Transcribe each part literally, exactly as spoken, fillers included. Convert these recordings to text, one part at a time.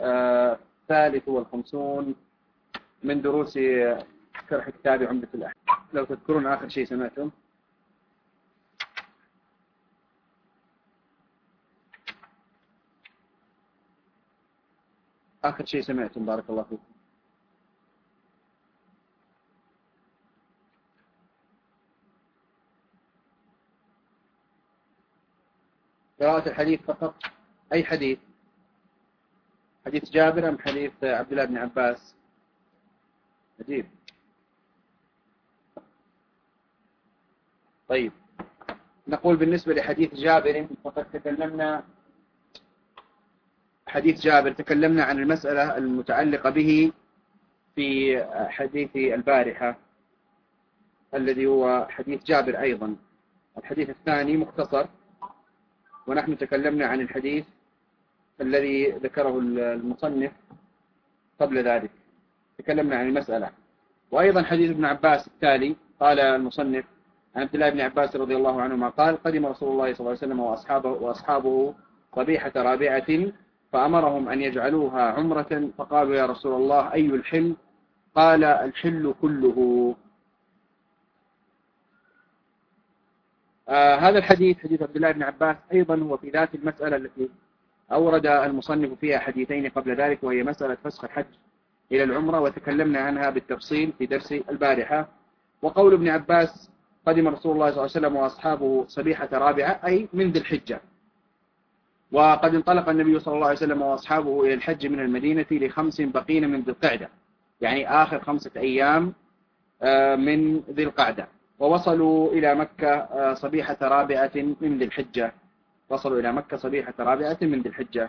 الثالث والخمسون من دروس شرح كتاب عمدة الأحكام. لو تذكرون آخر شيء سمعتم. آخر شيء سمعتم بارك الله فيكم. قراءة الحديث فقط. أي حديث؟ حديث جابر أم حديث عبد الله بن عباس؟ عجيب. طيب نقول بالنسبة لحديث جابر فقد تكلمنا حديث جابر تكلمنا عن المسألة المتعلقة به في حديث البارحة الذي هو حديث جابر أيضا. الحديث الثاني مختصر، ونحن تكلمنا عن الحديث الذي ذكره المصنف قبل ذلك، تكلمنا عن المسألة. وأيضا حديث ابن عباس التالي قال المصنف عن عبد الله بن عباس رضي الله عنهما قال: قدم رسول الله صلى الله عليه وسلم وأصحابه, وأصحابه صبيحة رابعة فأمرهم أن يجعلوها عمرة، فقالوا: يا رسول الله أي الحل؟ قال: الحل كله. آه هذا الحديث حديث عبد الله بن عباس أيضا هو في ذات المسألة التي أورد المصنف فيها حديثين قبل ذلك، وهي مسألة فسخ الحج إلى العمرة، وتكلمنا عنها بالتفصيل في درس البارحة. وقول ابن عباس قدم رسول الله صلى الله عليه وسلم وأصحابه صبيحة رابعة أي من ذي الحجة، وقد انطلق النبي صلى الله عليه وسلم وأصحابه إلى الحج من المدينة لخمس بقين من ذي القعدة، يعني آخر خمسة أيام من ذي القعدة، ووصلوا إلى مكة صبيحة رابعة من ذي الحجة وصلوا إلى مكة صبيحة رابعة من ذي الحجة.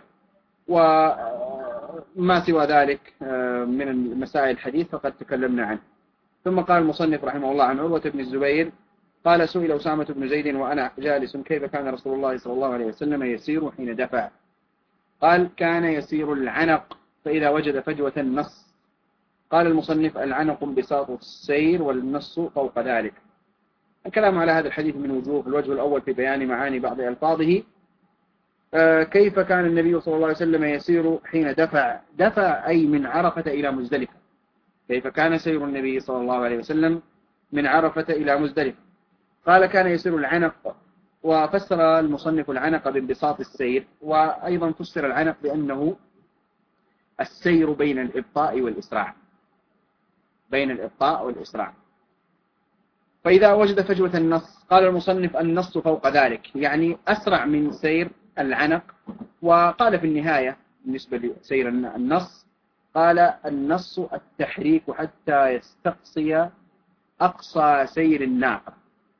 وما سوى ذلك من مسائل الحديث فقد تكلمنا عنه. ثم قال المصنف رحمه الله عن عروة بن الزبير قال: سئل أسامة بن زيد وأنا جالس كيف كان رسول الله صلى الله عليه وسلم يسير حين دفع؟ قال: كان يسير العنق فإذا وجد فجوة النص. قال المصنف: العنق انبساط السير والنص فوق ذلك. الكلام على هذا الحديث من وجوه. الوجه الأول في بيان معاني بعض ألفاظه. كيف كان النبي صلى الله عليه وسلم يسير حين دفع؟ دفع أي من عرفة إلى مزدلفة. كيف كان سير النبي صلى الله عليه وسلم من عرفة إلى مزدلفة؟ قال: كان يسير العنق. وفسر المصنف العنق بانبساط السير، وأيضا فسر العنق بأنه السير بين الإبطاء والإسراع بين الإبطاء والإسراع. فإذا وجد فجوة النص قال المصنف: النص فوق ذلك، يعني أسرع من سير العنق. وقال في النهاية بالنسبة لسير النص قال: النص التحريك حتى يستقصي أقصى سير الناقة.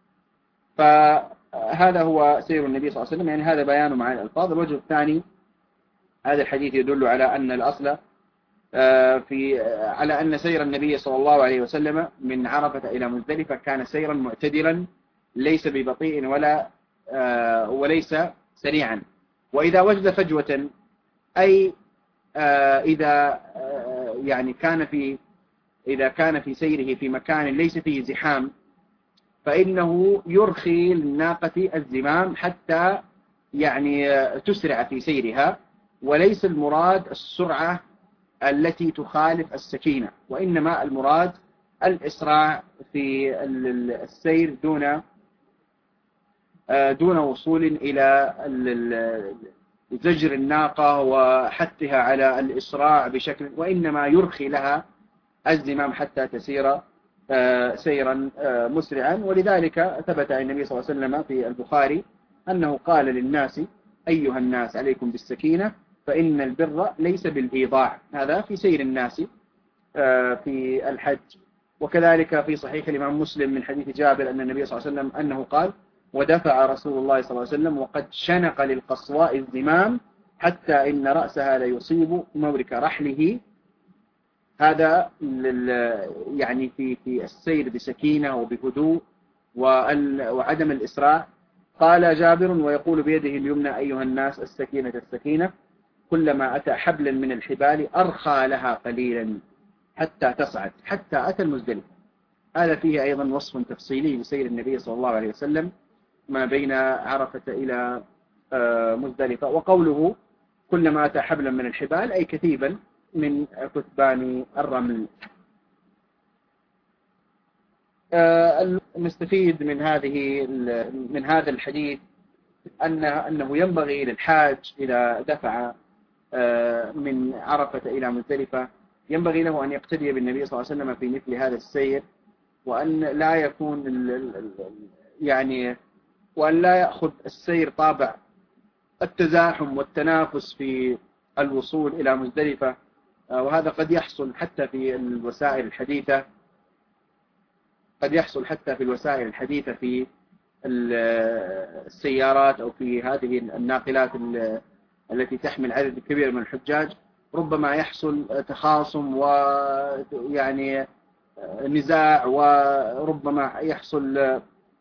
فهذا هو سير النبي صلى الله عليه وسلم، يعني هذا بيان معاني الألفاظ. الوجه الثاني هذا الحديث يدل على أن الأصل في على أن سير النبي صلى الله عليه وسلم من عرفة إلى مزدلفة كان سيرا معتدلا، ليس ببطيء ولا وليس سريعا. وإذا وجد فجوة أي إذا يعني كان في إذا كان في سيره في مكان ليس فيه زحام فإنه يرخي للناقة الزمام حتى يعني تسرع في سيرها، وليس المراد السرعة التي تخالف السكينة، وإنما المراد الإسراع في السير دون دون وصول إلى زجر الناقة وحثها على الإسراع بشكل، وإنما يرخي لها الزمام حتى تسير سيرا مسرعا. ولذلك ثبت عن النبي صلى الله عليه وسلم في البخاري أنه قال للناس: أيها الناس عليكم بالسكينة فإن البر ليس بالإيضاع. هذا في سير الناس في الحج. وكذلك في صحيح الإمام مسلم من حديث جابر أن النبي صلى الله عليه وسلم أنه قال: ودفع رسول الله صلى الله عليه وسلم وقد شنق للقصواء الزمام حتى إن رأسها ليصيب مورك رحله. هذا يعني في في السير بسكينة وبهدوء وعدم الإسراع. قال جابر: ويقول بيده اليمنى: أيها الناس السكينة السكينة، كلما أتى حبلا من الحبال أرخى لها قليلا حتى تصعد حتى أتى المزدلفة. هذا فيه أيضا وصف تفصيلي لسير النبي صلى الله عليه وسلم ما بين عرفة إلى مزدلفة. وقوله كلما أتى حبلا من الحبال أي كثيبا من كثبان الرمل. نستفيد من هذه من هذا الحديث أن أنه ينبغي للحاج إذا دفع من عرفة إلى مزدلفة ينبغي له أن يقتدي بالنبي صلى الله عليه وسلم في مثل هذا السير، وأن لا يكون يعني وأن لا يأخذ السير طابع التزاحم والتنافس في الوصول إلى مزدلفة، وهذا قد يحصل حتى في الوسائل الحديثة قد يحصل حتى في الوسائل الحديثة في السيارات أو في هذه الناقلات التي تحمل عدد كبير من الحجاج، ربما يحصل تخاصم ويعني نزاع، وربما يحصل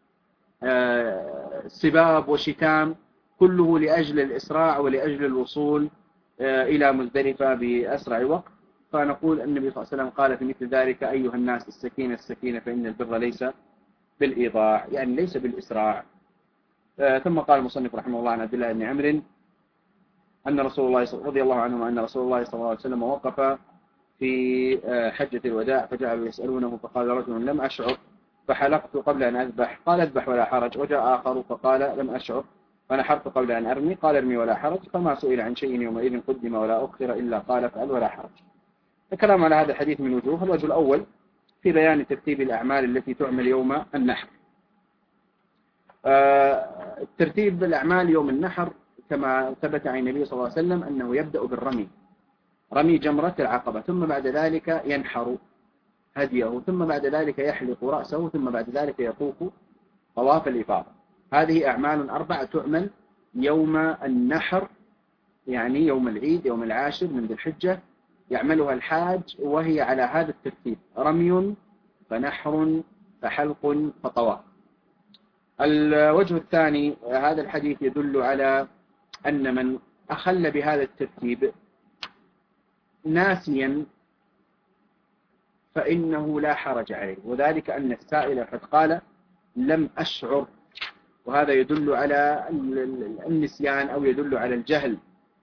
سباب وشتام، كله لأجل الإسراع ولأجل الوصول إلى مزدلفة بأسرع وقت. فنقول النبي صلى الله عليه وسلم قال في مثل ذلك: أيها الناس السكينة السكينة فإن البر ليس بالإيضاع، يعني ليس بالإسراع. ثم قال المصنف رحمه الله عن عبد الله بن عمرو أن رسول الله رضي الله عنه أن رسول الله صلى الله عليه وسلم وقف في حجة الوداع فجعلوا يسألونه فقال رجل: لم أشعر فحلقت قبل أن أذبح، قال: اذبح ولا حرج. وجاء آخر فقال: لم أشعر فنحرت قبل أن أرمي، قال: ارمي ولا حرج. فما سئل عن شيء يومئذ قدم ولا أخر إلا قال: افعل ولا حرج. الكلام على هذا الحديث من وجوه. الوجه الأول في بيان ترتيب الأعمال التي تعمل يوم النحر. ترتيب الأعمال يوم النحر كما ثبت عن النبي صلى الله عليه وسلم أنه يبدأ بالرمي، رمي جمرة العقبة، ثم بعد ذلك ينحر هديه، ثم بعد ذلك يحلق رأسه، ثم بعد ذلك يطوف طواف الإفاضة. هذه أعمال أربعة تعمل يوم النحر، يعني يوم العيد، يوم العاشر من ذي الحجة، يعملها الحاج وهي على هذا الترتيب: رمي فنحر فحلق فطواف. الوجه الثاني، هذا الحديث يدل على أن من أخل بهذا الترتيب ناسيا فإنه لا حرج عليه، وذلك أن السائل قد قال: لم أشعر، وهذا يدل على النسيان أو يدل على الجهل،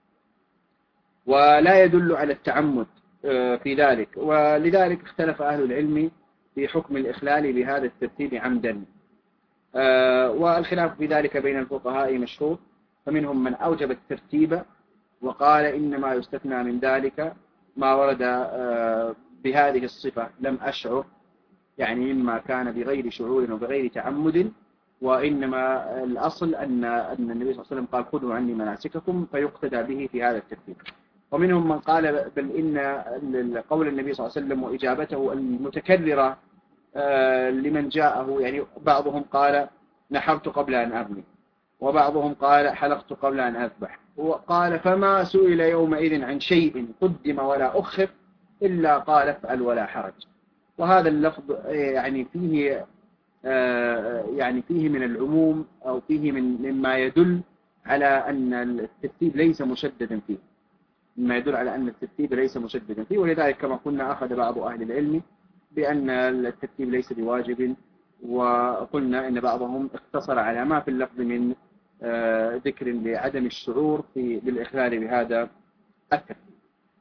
ولا يدل على التعمد في ذلك. ولذلك اختلف أهل العلم في حكم الإخلال بهذا الترتيب عمدا، والخلاف في ذلك بين الفقهاء مشهور، فمنهم من أوجب الترتيب وقال إنما يستثنى من ذلك ما ورد بهذه الصفة: لم أشعر، يعني مما كان بغير شعور وبغير تعمد، وإنما الأصل أن أن النبي صلى الله عليه وسلم قال: خذوا عني مناسككم، فيقتدى به في هذا الترتيب. ومنهم من قال بل إن قول النبي صلى الله عليه وسلم وإجابته المتكررة لمن جاءه، يعني بعضهم قال: نحرت قبل أن أرمي، وبعضهم قال: حلقت قبل أن أذبح، وقال: فما سئل يومئذ عن شيء قدم ولا أخر إلا قال: افعل ولا حرج. وهذا اللفظ يعني فيه يعني فيه من العموم، أو فيه من مما يدل على أن الترتيب ليس مشددا فيه، مما يدل على أن الترتيب ليس مشددا فيه. ولذلك كما قلنا أخذ بعض أهل العلم بأن الترتيب ليس بواجب، وقلنا إن بعضهم اختصر على ما في اللفظ من ذكر لعدم الشعور في بالإخلال بهذا الترتيب.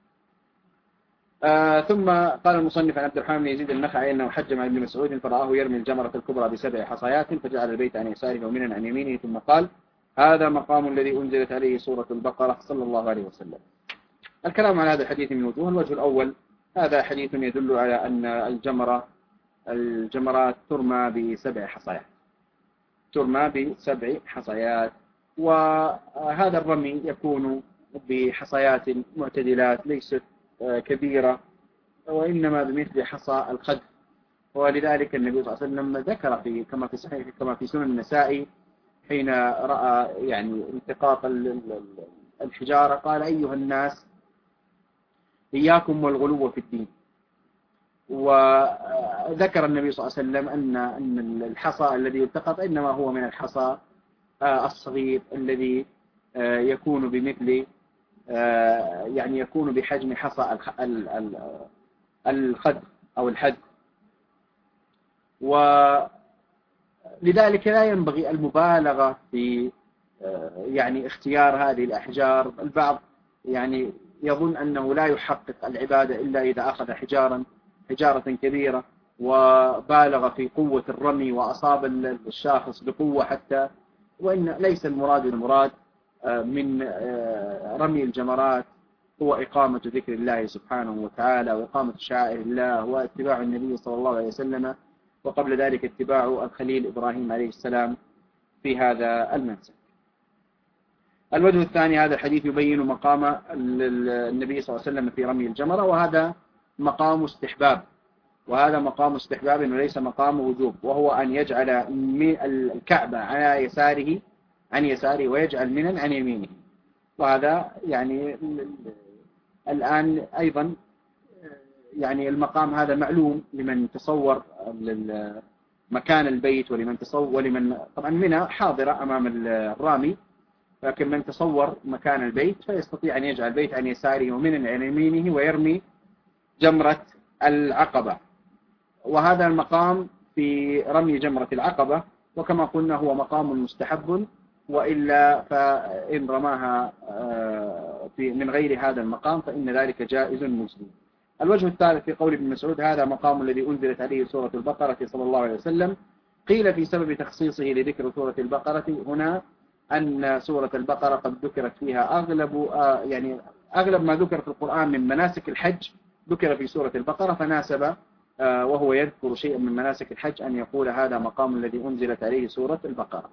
آه ثم قال المصنف عن عبد الرحمن بن يزيد النخعي أنه حج مع ابن مسعود فرآه يرمي الجمرة الكبرى بسبع حصيات، فجعل البيت عن يساره ومنا عن يمينه، ثم قال: هذا مقام الذي أنزلت عليه سورة البقرة صلى الله عليه وسلم. الكلام على هذا الحديث من وجوه. الوجه الأول: هذا حديث يدل على أن الجمرة الجمرات ترمى بسبع حصيات، ترمى بسبع حصيات، وهذا الرمي يكون بحصيات معتدلات ليست كبيرة، وإنما بمثل حصى الخد. ولذلك النبي صلى الله عليه وسلم ذكر في كما في صحيح كما في سنن النسائي حين رأى يعني التقاط الحجارة قال: أيها الناس إياكم والغلو في الدين. وذكر النبي صلى الله عليه وسلم أن أن الحصى الذي يلتقط إنما هو من الحصى الصغير الذي يكون بمثل يعني يكون بحجم حصى الخد أو الحد. ولذلك لا ينبغي المبالغة في يعني اختيار هذه الأحجار. البعض يعني يظن أنه لا يحقق العبادة إلا إذا أخذ حجارا حجارة كبيرة وبالغ في قوة الرمي وأصاب الشاخص بقوة حتى، وإن ليس المراد المراد من رمي الجمرات هو إقامة ذكر الله سبحانه وتعالى وإقامة شعائر الله واتباع النبي صلى الله عليه وسلم، وقبل ذلك اتباع الخليل إبراهيم عليه السلام في هذا المنسك. الوجه الثاني، هذا الحديث يبين مقام النبي صلى الله عليه وسلم في رمي الجمرة، وهذا مقام استحباب، وهذا مقام استحباب وليس مقام وجوب، وهو أن يجعل الكعبة على يساره عن يساره ويجعل منى عن يمينه. وهذا يعني الآن أيضا يعني المقام هذا معلوم لمن تصور مكان البيت ولمن تصور ولمن طبعا منى حاضرة أمام الرامي، لكن من تصور مكان البيت فيستطيع أن يجعل البيت عن يساره ومنى عن يمينه ويرمي جمرة العقبة. وهذا المقام في رمي جمرة العقبة، وكما قلنا هو مقام مستحب، وإلا فإن رماها في من غير هذا المقام فإن ذلك جائز مجزي. الوجه الثالث في قول ابن مسعود: هذا مقام الذي أنزلت عليه سورة البقرة صلى الله عليه وسلم. قيل في سبب تخصيصه لذكر سورة البقرة هنا أن سورة البقرة قد ذكرت فيها أغلب يعني أغلب ما ذكر في القرآن من مناسك الحج ذكر في سورة البقرة، فناسب وهو يذكر شيئا من مناسك الحج أن يقول هذا مقام الذي أنزلت عليه سورة البقرة.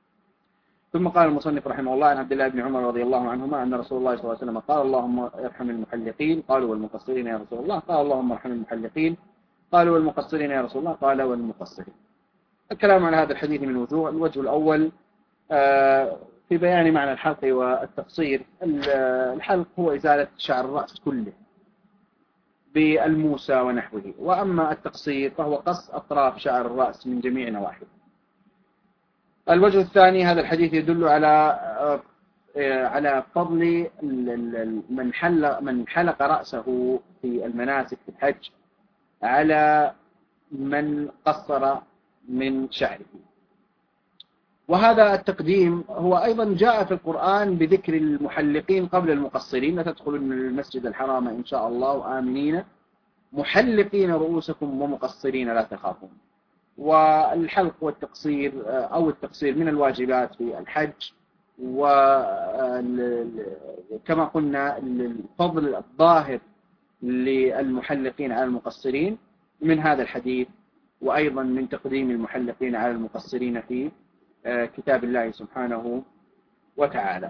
ثم قال المصنف رحمه الله عن عبد الله بن عمر رضي الله عنهما أن رسول الله صلى الله عليه وسلم قال: اللهم ارحم المحلقين. قالوا: والمقصرين يا رسول الله؟ قال: اللهم ارحم المحلقين. قالوا: والمقصرين يا رسول الله؟ قال: والمقصرين. الكلام على هذا الحديث من وجوه. الوجه الأول في بيان معنى الحلق والتقصير. الحلق هو إزالة شعر الرأس كله بالموسى ونحوه، وأما التقصير فهو قص أطراف شعر الرأس من جميع نواحيه. الوجه الثاني، هذا الحديث يدل على على فضل من حلق من حلق رأسه في المناسك في الحج على من قصر من شعره. وهذا التقديم هو أيضا جاء في القرآن بذكر المحلقين قبل المقصرين: لا تدخلون المسجد الحرام إن شاء الله آمنين محلقين رؤوسكم ومقصرين لا تخافون. والحلق والتقصير أو التقصير من الواجبات في الحج، وكما قلنا الفضل الظاهر للمحلقين على المقصرين من هذا الحديث، وأيضا من تقديم المحلقين على المقصرين في كتاب الله سبحانه وتعالى.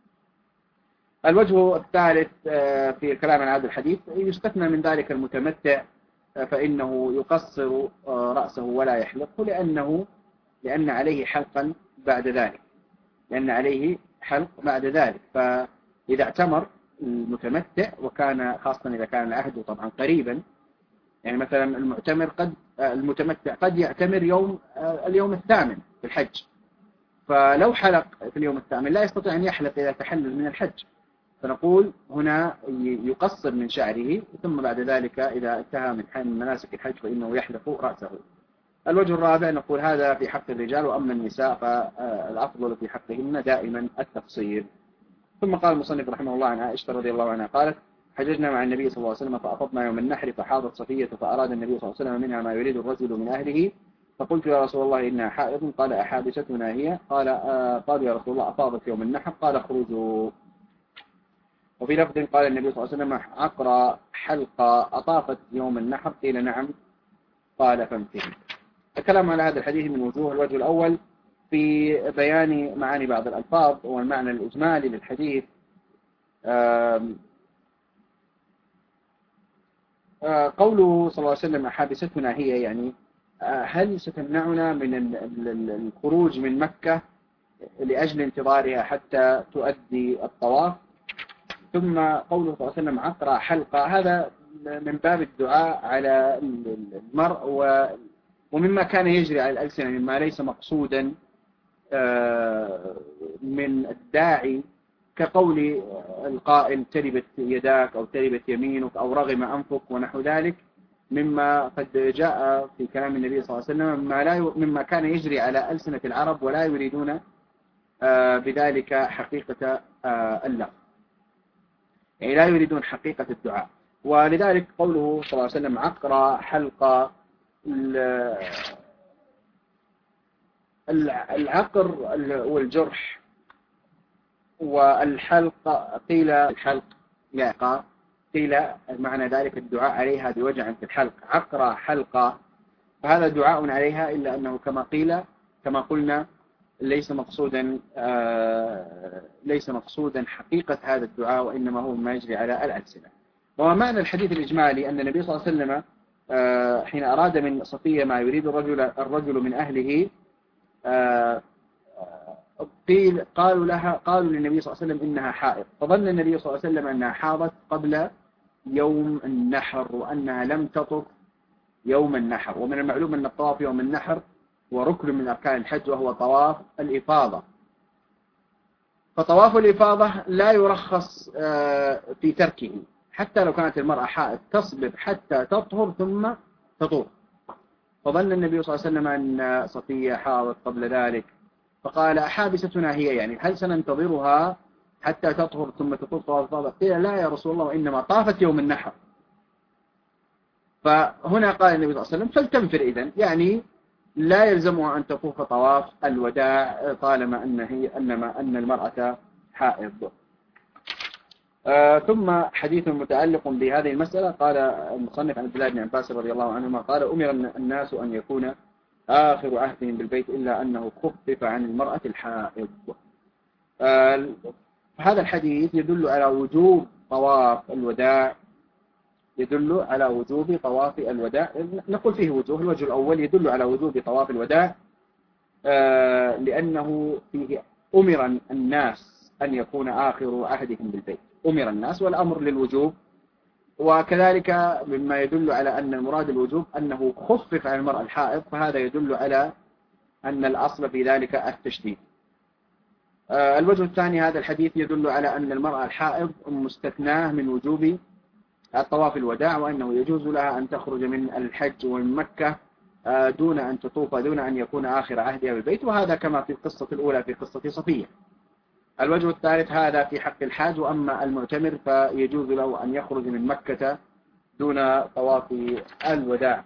الوجه الثالث في الكلام عن هذا الحديث: يستثنى من ذلك المتمتع، فإنه يقصر رأسه ولا يحلقه لأنه لأن عليه حلقا بعد ذلك لأن عليه حلق بعد ذلك فإذا اعتمر المتمتع، وكان خاصة إذا كان العهد طبعا قريبا، يعني مثلا المعتمر قد المتمتع قد يعتمر يوم اليوم الثامن في الحج، فلو حلق في اليوم الثامن لا يستطيع أن يحلق إذا تحلل من الحج، فنقول هنا يقصر من شعره، ثم بعد ذلك إذا انتهى من مناسك الحج فإنه يحلق رأسه. الوجه الرابع نقول هذا في حق الرجال، وأما النساء فالأفضل في حقهن دائما التقصير. ثم قال المصنف رحمه الله عن عائشة رضي الله عنها قالت: حججنا مع النبي صلى الله عليه وسلم فأفضنا يوم النحر فحاضت صفية فأراد النبي صلى الله عليه وسلم منها ما يريد الرجل من أهله، فقلت: يا رسول الله إنها حائض. قال: أحابستنا هي؟ قال آه قال: يا رسول الله أفاضت يوم النحر؟ قال: اخرجوا. وفي لفظ قال النبي صلى الله عليه وسلم: عقرى حلقة أطافت يوم النحر؟ قيل: نعم. قال: فامتهن. الكلام على هذا الحديث من وجوه. الوجه الأول في بيان معاني بعض الألفاظ والمعنى الإجمالي للحديث. قوله صلى الله عليه وسلم: أحابستنا هي، يعني هل ستمنعنا من الخروج من مكة لأجل انتظارها حتى تؤدي الطواف؟ ثم قوله صلى الله عليه وسلم: عقرى حلقة، هذا من باب الدعاء على المرء ومما كان يجري على الألسنة مما ليس مقصودا من الداعي، كقول القائل: تربت يداك أو تربت يمينك أو رغم أنفك ونحو ذلك، مما قد جاء في كلام النبي صلى الله عليه وسلم مما, لا ي... مما كان يجري على ألسنة العرب ولا يريدون بذلك حقيقة اللفظ. يعني لا يريدون حقيقة الدعاء. ولذلك قوله صلى الله عليه وسلم عقرى حلقة، العقر والجرح والحلق، قيل الحلق يعقى، قيل معنى ذلك الدعاء عليها بوجع في الحلق، عقرى حلقة، فهذا دعاء عليها، إلا أنه كما قيل كما قلنا ليس مقصودا آه ليس مقصودا حقيقة هذا الدعاء، وإنما هو ما يجري على الألسنة. ومعنى الحديث الإجمالي أن النبي صلى الله عليه وسلم آه حين أراد من صفية ما يريد الرجل الرجل من أهله، آه قيل قالوا لها قالوا للنبي صلى الله عليه وسلم إنها حائض، فظن النبي صلى الله عليه وسلم أنها حاضت قبل يوم النحر، وأنها لم تطف يوم النحر. ومن المعلوم أن الطواف يوم النحر هو ركن من أركان الحج، وهو طواف الإفاضة. فطواف الإفاضة لا يرخص في تركه، حتى لو كانت المرأة حائض تصبر حتى تطهر ثم تطوف. فظن النبي صلى الله عليه وسلم أن صفية حاضت قبل ذلك، فقال أحابستنا هي، يعني هل سننتظرها حتى تطهر ثم تطوف طواف الإفاضة؟ قيل لا يا رسول الله، وإنما طافت يوم النحر. فهنا قال النبي صلى الله عليه وسلم فلتنفر إذن، يعني لا يلزمها أن تطوف طواف الوداع طالما أن هي أنما أن المرأة حائض. آه ثم حديث متعلق بهذه المسألة، قال المصنف عن عبد الله بن عباس رضي الله عنهما قال أمر الناس أن يكون آخر عهدهم بالبيت إلا أنه خفف عن المرأة الحائض. آه هذا الحديث يدل على وجوب طواف الوداع يدل على وجوب طواف الوداع. نقول فيه وجوه. الوجه الأول يدل على وجوب طواف الوداع آه لأنه فيه أمر الناس أن يكون آخر عهدهم بالبيت، أمر الناس والأمر للوجوب. وكذلك مما يدل على أن المراد الوجوب أنه خفف عن المرأة الحائض، فهذا يدل على أن الأصل في ذلك التشديد. آه الوجه الثاني، هذا الحديث يدل على أن المرأة الحائض مستثناه من وجوب الطواف الوداع، وأنه يجوز لها أن تخرج من الحج ومن مكة دون أن تطوف، دون أن يكون آخر عهدها بالبيت، وهذا كما في القصة الأولى في قصة صفية. الوجه الثالث هذا في حق الحاج، وأما المعتمر فيجوز له أن يخرج من مكة دون طواف الوداع.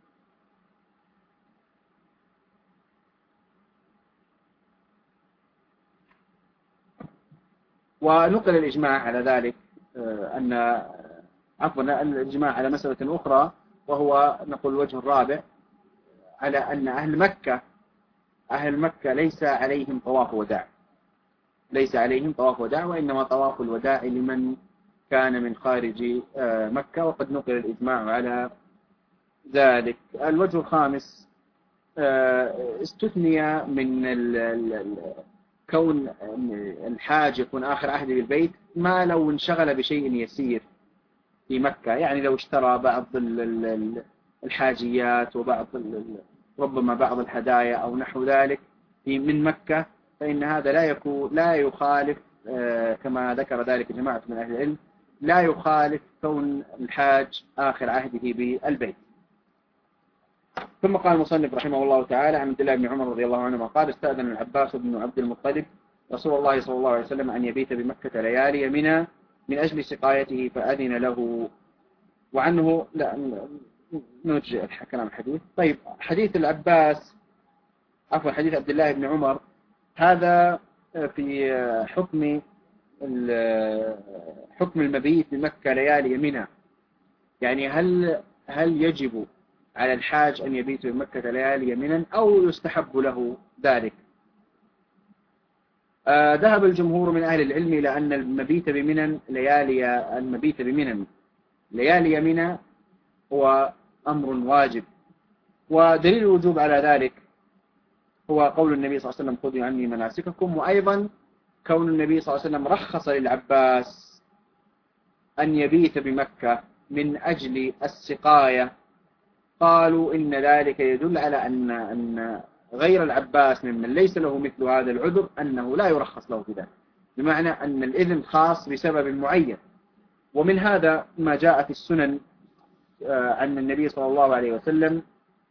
ونقل الإجماع على ذلك، أن عفوا الإجماع على مسألة أخرى، وهو نقول الوجه الرابع على أن أهل مكة أهل مكة ليس عليهم طواف وداع ليس عليهم طواف وداع وإنما طواف الوداع لمن كان من خارج مكة، وقد نقل الإجماع على ذلك. الوجه الخامس استثني من كون الحاج يكون آخر عهد بالبيت ما لو انشغل بشيء يسير في مكة، يعني لو اشترى بعض الحاجيات وبعض ربما بعض الهدايا أو نحو ذلك من مكة، فإن هذا لا يكون لا يخالف كما ذكر ذلك جماعة من أهل العلم، لا يخالف كون الحاج آخر عهده بالبيت. ثم قال المصنف رحمه الله تعالى عن عبد الله بن عمر رضي الله عنهما قال استأذن العباس بن عبد المطلب رسول الله صلى الله عليه وسلم أن يبيت بمكة ليالي منى من أجل سقايته فأذن له. وعنه لا نرجع كلام الحديث. طيب، حديث العباس عفوا حديث عبد الله بن عمر هذا في حكم حكم المبيت بمكة ليالي منى، يعني هل هل يجب على الحاج أن يبيت بمكة ليالي منى أو يستحب له ذلك؟ آه ذهب الجمهور من أهل العلم إلى أن المبيت بمنى ليالي المبيت بمنى ليالي منى هو أمر واجب، ودليل الوجوب على ذلك هو قول النبي صلى الله عليه وسلم خذوا عني مناسككم، وأيضا كون النبي صلى الله عليه وسلم رخص للعباس أن يبيت بمكة من أجل السقاية. قالوا إن ذلك يدل على أن أن غير العباس ممن ليس له مثل هذا العذر أنه لا يرخص له في ذلك، بمعنى أن الإذن خاص بسبب معين. ومن هذا ما جاء في السنن عن النبي صلى الله عليه وسلم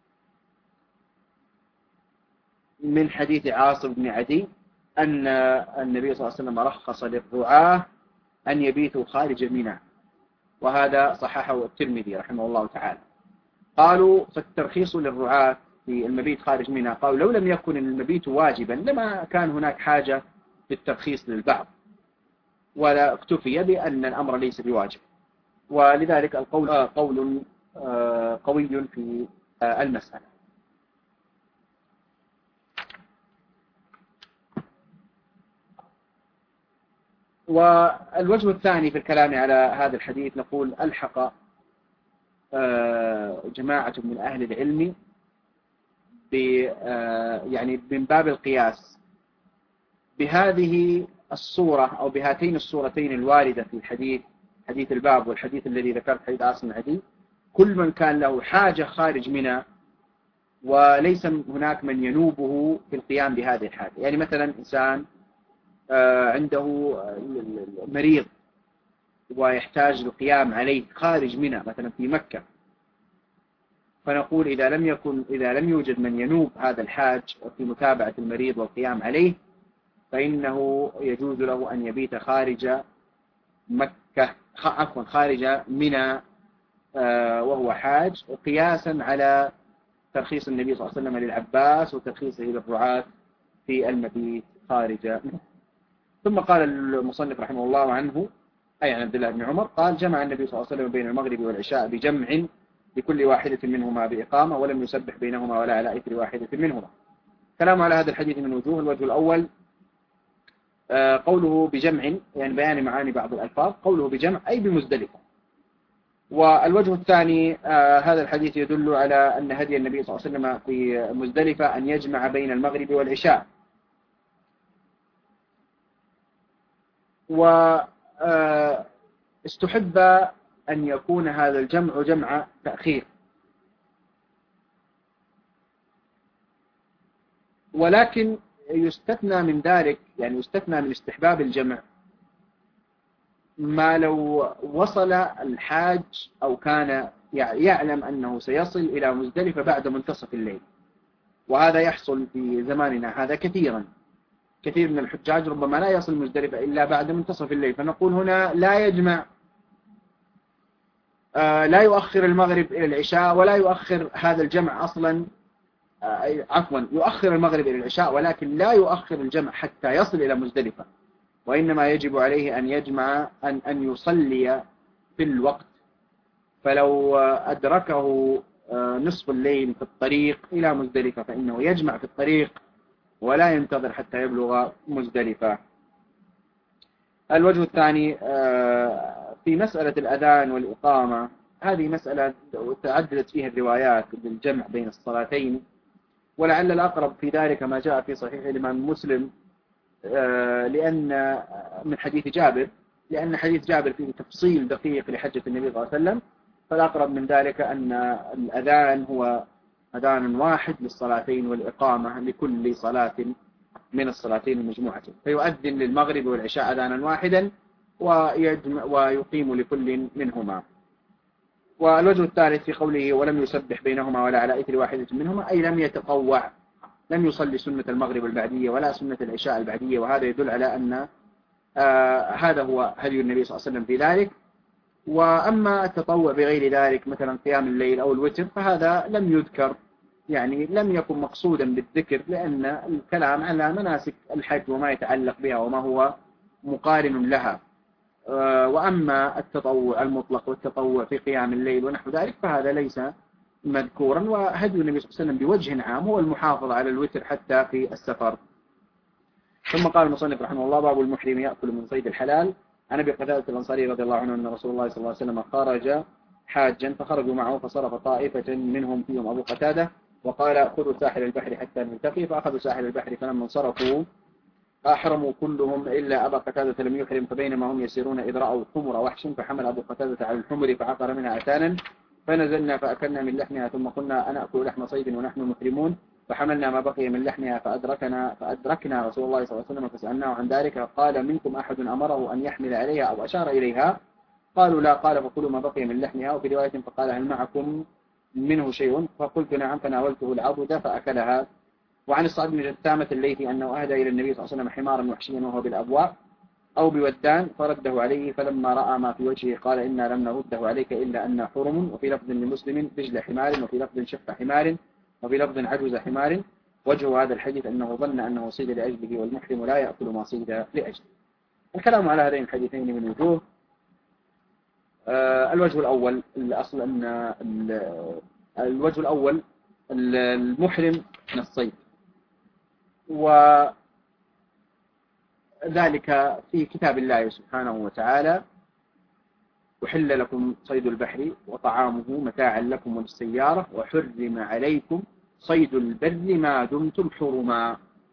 من حديث عاصم بن عدي أن النبي صلى الله عليه وسلم رخص للرعاة أن يبيتوا خارج منى، وهذا صححه الترمذي رحمه الله تعالى. قالوا فالترخيص للرعاة في المبيت خارج منى، قالوا لو لم يكن المبيت واجبا لما كان هناك حاجة للترخيص للبعض، ولا اكتفي بأن الأمر ليس بواجب، ولذلك القول قول قوي في المسألة. والوجه الثاني في الكلام على هذا الحديث نقول ألحق جماعة من أهل العلم يعني من باب القياس بهذه الصورة أو بهاتين الصورتين الواردة في الحديث، حديث الباب والحديث الذي ذكرت حديث عاصم العدي، كل من كان له حاجة خارج منها وليس هناك من ينوبه في القيام بهذه الحاجة. يعني مثلا إنسان عنده مريض ويحتاج القيام عليه خارج منها مثلا في مكة، فنقول إذا لم يكن إذا لم يوجد من ينوب هذا الحاج في متابعة المريض والقيام عليه، فإنه يجوز له أن يبيت خارج مكة عفوا خارج منى وهو حاج، قياسا على ترخيص النبي صلى الله عليه وسلم للعباس وترخيصه للرعاة في المبيت خارج منى. ثم قال المصنف رحمه الله عنه أي عن عبد الله بن عمر قال جمع النبي صلى الله عليه وسلم بين المغرب والعشاء بجمع لكل واحدة منهما بإقامة ولم يسبح بينهما ولا على إثر واحدة منهما. كلام على هذا الحديث من وجوه. الوجه الأول قوله بجمع يعني بيان معاني بعض الألفاظ، قوله بجمع أي بمزدلفة. والوجه الثاني هذا الحديث يدل على أن هدي النبي صلى الله عليه وسلم في مزدلفة أن يجمع بين المغرب والعشاء. واستحب أن يكون هذا الجمع جمع تأخير، ولكن يستثنى من ذلك يعني يستثنى من استحباب الجمع ما لو وصل الحاج أو كان يعلم أنه سيصل إلى مزدلفة بعد منتصف الليل، وهذا يحصل في زماننا هذا كثيرا. كثير من الحجاج ربما لا يصل مزدلفة إلا بعد منتصف الليل، فنقول هنا لا يجمع آه لا يؤخر المغرب إلى العشاء ولا يؤخر هذا الجمع أصلا آه عفوا يؤخر المغرب إلى العشاء ولكن لا يؤخر الجمع حتى يصل إلى مزدلفة، وإنما يجب عليه أن يجمع أن, أن يصلي في الوقت. فلو أدركه آه نصف الليل في الطريق إلى مزدلفة فإنه يجمع في الطريق ولا ينتظر حتى يبلغ مزدلفة. الوجه الثاني في مسألة الأذان والإقامة، هذه مسألة تعددت فيها الروايات بالجمع بين الصلاتين، ولعل الأقرب في ذلك ما جاء في صحيح الإمام مسلم لأن من حديث جابر، لأن حديث جابر فيه تفصيل دقيق لحجة النبي صلى الله عليه وسلم، فالأقرب من ذلك أن الأذان هو أذان واحد للصلاتين والإقامة لكل صلاة من الصلاتين المجموعة، فيؤذن للمغرب والعشاء أذانا واحدا ويجمع ويقيم لكل منهما. والوجه الثالث في قوله ولم يسبح بينهما ولا على إثر واحدة منهما أي لم يتطوع، لم يصلي سنة المغرب البعدية ولا سنة العشاء البعدية، وهذا يدل على أن آه هذا هو هدي النبي صلى الله عليه وسلم في ذلك. وأما التطوع بغير ذلك مثلا قيام الليل أو الوتر فهذا لم يذكر، يعني لم يكن مقصودا بالذكر، لأن الكلام على مناسك الحج وما يتعلق بها وما هو مقارن لها. وأما التطوع المطلق والتطوع في قيام الليل ونحو ذلك فهذا ليس مذكورا، وهدي النبي صلى الله عليه وسلم بوجه عام هو المحافظة على الوتر حتى في السفر. ثم قال المصنف رحمه الله باب المحرم يأكل من صيد الحلال. عن أبي قتادة الأنصاري رضي الله عنه أن رسول الله صلى الله عليه وسلم خرج حاجا فخرجوا معه فصرف طائفة منهم فيهم أبو قتادة وقال خذوا ساحل البحر حتى نلتقي، فأخذوا ساحل البحر فلما انصرفوا أحرموا كلهم إلا أبا قتادة لم يحرم، فبينما هم يسيرون إذ رأوا حمر وحش فحمل أبو قتادة على الحمر فعقر منها أتانا فنزلنا فأكلنا من لحمها ثم قلنا أنا أكل لحم صيد ونحن محرمون، فحملنا ما بقي من لحمها فأدركنا فأدركنا رسول الله صلى الله عليه وسلم فسألناه عن ذلك قال منكم أحد أمره أن يحمل عليها أو أشار إليها؟ قالوا لا، قال فكلوا ما بقي من لحمها. وفي رواية فقال هل معكم منه شيء؟ فقلت نعم، فناولته العضد فأكلها. وعن الصعب بن جثامة الليثي أنه أهدى إلى النبي صلى الله عليه وسلم حمارا وحشيا وهو بالأبواء أو بودان فرده عليه، فلما رأى ما في وجهه قال إنا لم نرده عليك إلا أن حرم. وفي لفظ لمسلم رجل حمار، وفي لفظ شف حمار، وفي لفظ عجوز حمار. وجه هذا الحديث أنه ظن أنه صيد لأجله، والمحرم لا يأكل ما صيد لأجله. الكلام على هذين الحديثين من وجوه. الوجه الأول الأصل أن الوجه الأول المحرم من الصيد، وذلك في كتاب الله سبحانه وتعالى: وحل لكم صيد البحر وطعامه متاعا لكم وللسيارة، وحرم عليكم صيد البر ما دمتم حرما.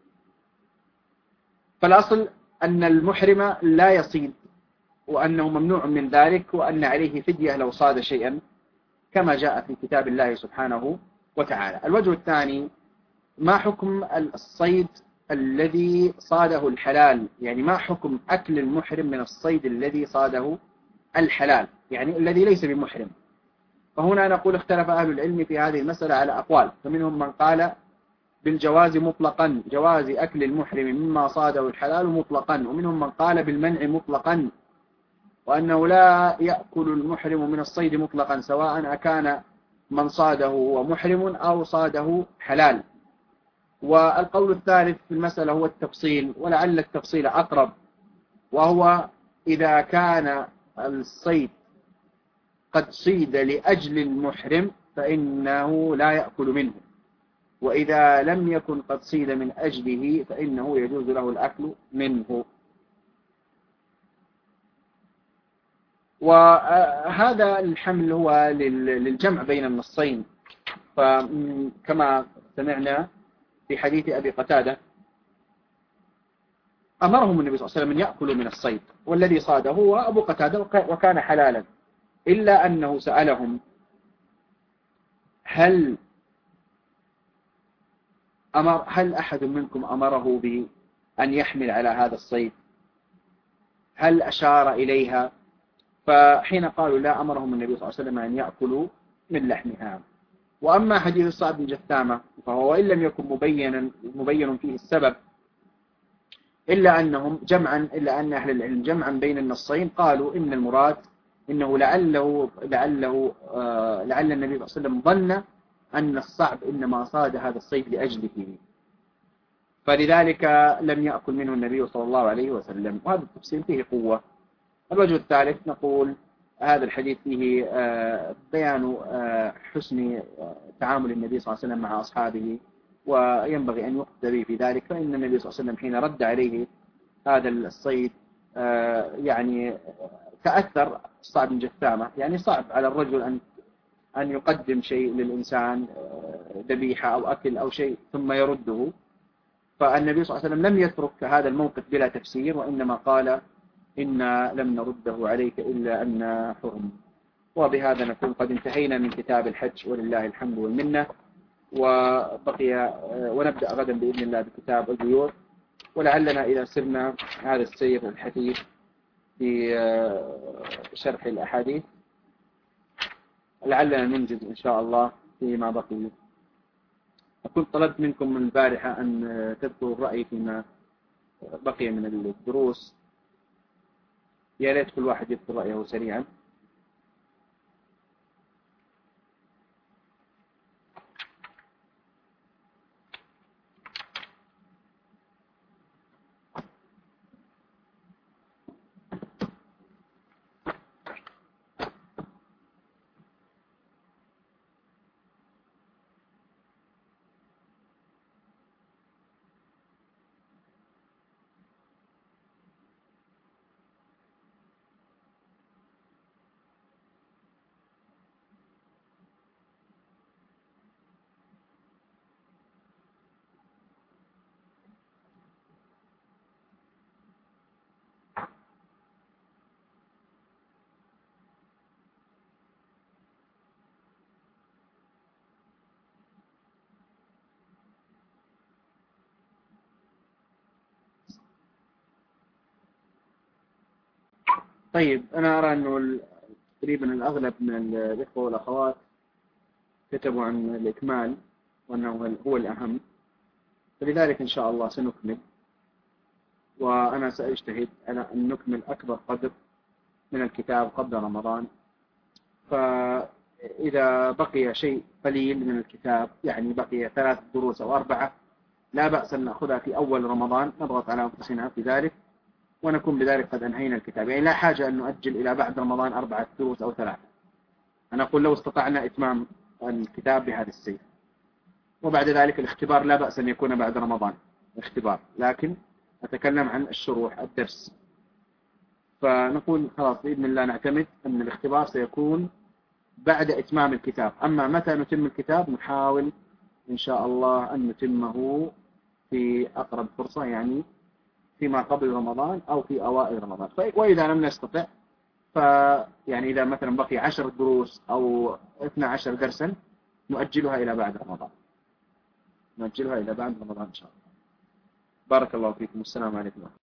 فالأصل أن المحرم لا يصيد، وأنه ممنوع من ذلك، وأن عليه فدية لو صاد شيئا كما جاء في كتاب الله سبحانه وتعالى. الوجه الثاني: ما حكم الصيد الذي صاده الحلال؟ يعني ما حكم أكل المحرم من الصيد الذي صاده الحلال، يعني الذي ليس بمحرم؟ فهنا نقول اختلف أهل العلم في هذه المسألة على أقوال، فمنهم من قال بالجواز مطلقا، جواز أكل المحرم مما صاده الحلال مطلقا، ومنهم من قال بالمنع مطلقا، وأنه لا يأكل المحرم من الصيد مطلقا، سواء أكان من صاده هو محرم أو صاده حلال. والقول الثالث في المسألة هو التفصيل، ولعل التفصيل أقرب، وهو إذا كان الصيد قد صيد لأجل المحرم فإنه لا يأكل منه، وإذا لم يكن قد صيد من أجله فإنه يجوز له الأكل منه. وهذا الحمل هو للجمع بين النصين، فكما سمعنا في حديث أبي قتادة أمرهم النبي صلى الله عليه وسلم أن يأكلوا من الصيد، والذي صاده هو أبو قتادة وكان حلالا، إلا أنه سألهم: هل أمر هل أحد منكم أمره بأن يحمل على هذا الصيد؟ هل أشار إليها؟ فحين قالوا لا، أمرهم النبي صلى الله عليه وسلم أن يأكلوا من لحمها. وأما حديث صعب بن جثامة فهو إن لم يكن مبينا مبين فيه السبب، إلا أنهم جمعا إلا أن أهل العلم جمعا بين النصين قالوا إن المراد إنه لعله لعله آه لعل النبي صلى الله عليه وسلم ظن أن الصعب إنما صاد هذا الصيد لأجله، فلذلك لم يأكل منه النبي صلى الله عليه وسلم. وهذا التفسير فيه قوة. الوجه الثالث نقول هذا الحديث فيه آه بيان آه حسن تعامل النبي صلى الله عليه وسلم مع أصحابه، وينبغي أن يقتدي في ذلك، فإن النبي صلى الله عليه وسلم حين رد عليه هذا الصيد آه يعني تأثر صعب بن جثامة. يعني صعب على الرجل أن أن يقدم شيء للإنسان ذبيحة أو أكل أو شيء ثم يرده، فالنبي صلى الله عليه وسلم لم يترك هذا الموقف بلا تفسير، وإنما قال: إنا لم نرده عليك إلا أن حرم. وبهذا نكون قد انتهينا من كتاب الحج، ولله الحمد والمنة. وبقي ونبدأ غدا بإذن الله بكتاب البيوع، ولعلنا إذا سرنا هذا السير الحديث في شرح الأحاديث لعلنا ننجز إن شاء الله فيما بقي. كنت طلبت منكم من البارحة أن تذكروا الرأي فيما بقي من الدروس، يا ريت كل واحد يذكر رأيه سريعا. طيب، أنا أرى أنه تقريبا الأغلب من الإخوة والأخوات كتبوا عن الإكمال وأنه هو الأهم، فلذلك إن شاء الله سنكمل. وأنا سأجتهد على أن نكمل أكبر قدر من الكتاب قبل رمضان. فإذا بقي شيء قليل من الكتاب، يعني بقي ثلاث دروس أو أربعة، لا بأس أن نأخذها في أول رمضان، نضغط على أنفسنا في ذلك ونكون بذلك قد أنهينا الكتاب. يعني لا حاجة أن نؤجل إلى بعد رمضان أربعة دروس أو ثلاثة. أنا أقول لو استطعنا إتمام الكتاب بهذا السير، وبعد ذلك الاختبار لا بأس أن يكون بعد رمضان اختبار، لكن أتكلم عن الشروح الدرس. فنقول خلاص بإذن الله نعتمد أن الاختبار سيكون بعد إتمام الكتاب. أما متى نتم الكتاب نحاول إن شاء الله أن نتمه في أقرب فرصة، يعني فيما قبل رمضان أو في أوائل رمضان. وإذا لم نستطع فيعني إذا مثلا بقي عشر دروس أو اثنا عشر درسا نؤجلها إلى بعد رمضان، نؤجلها إلى بعد رمضان إن شاء الله. بارك الله فيكم، والسلام عليكم.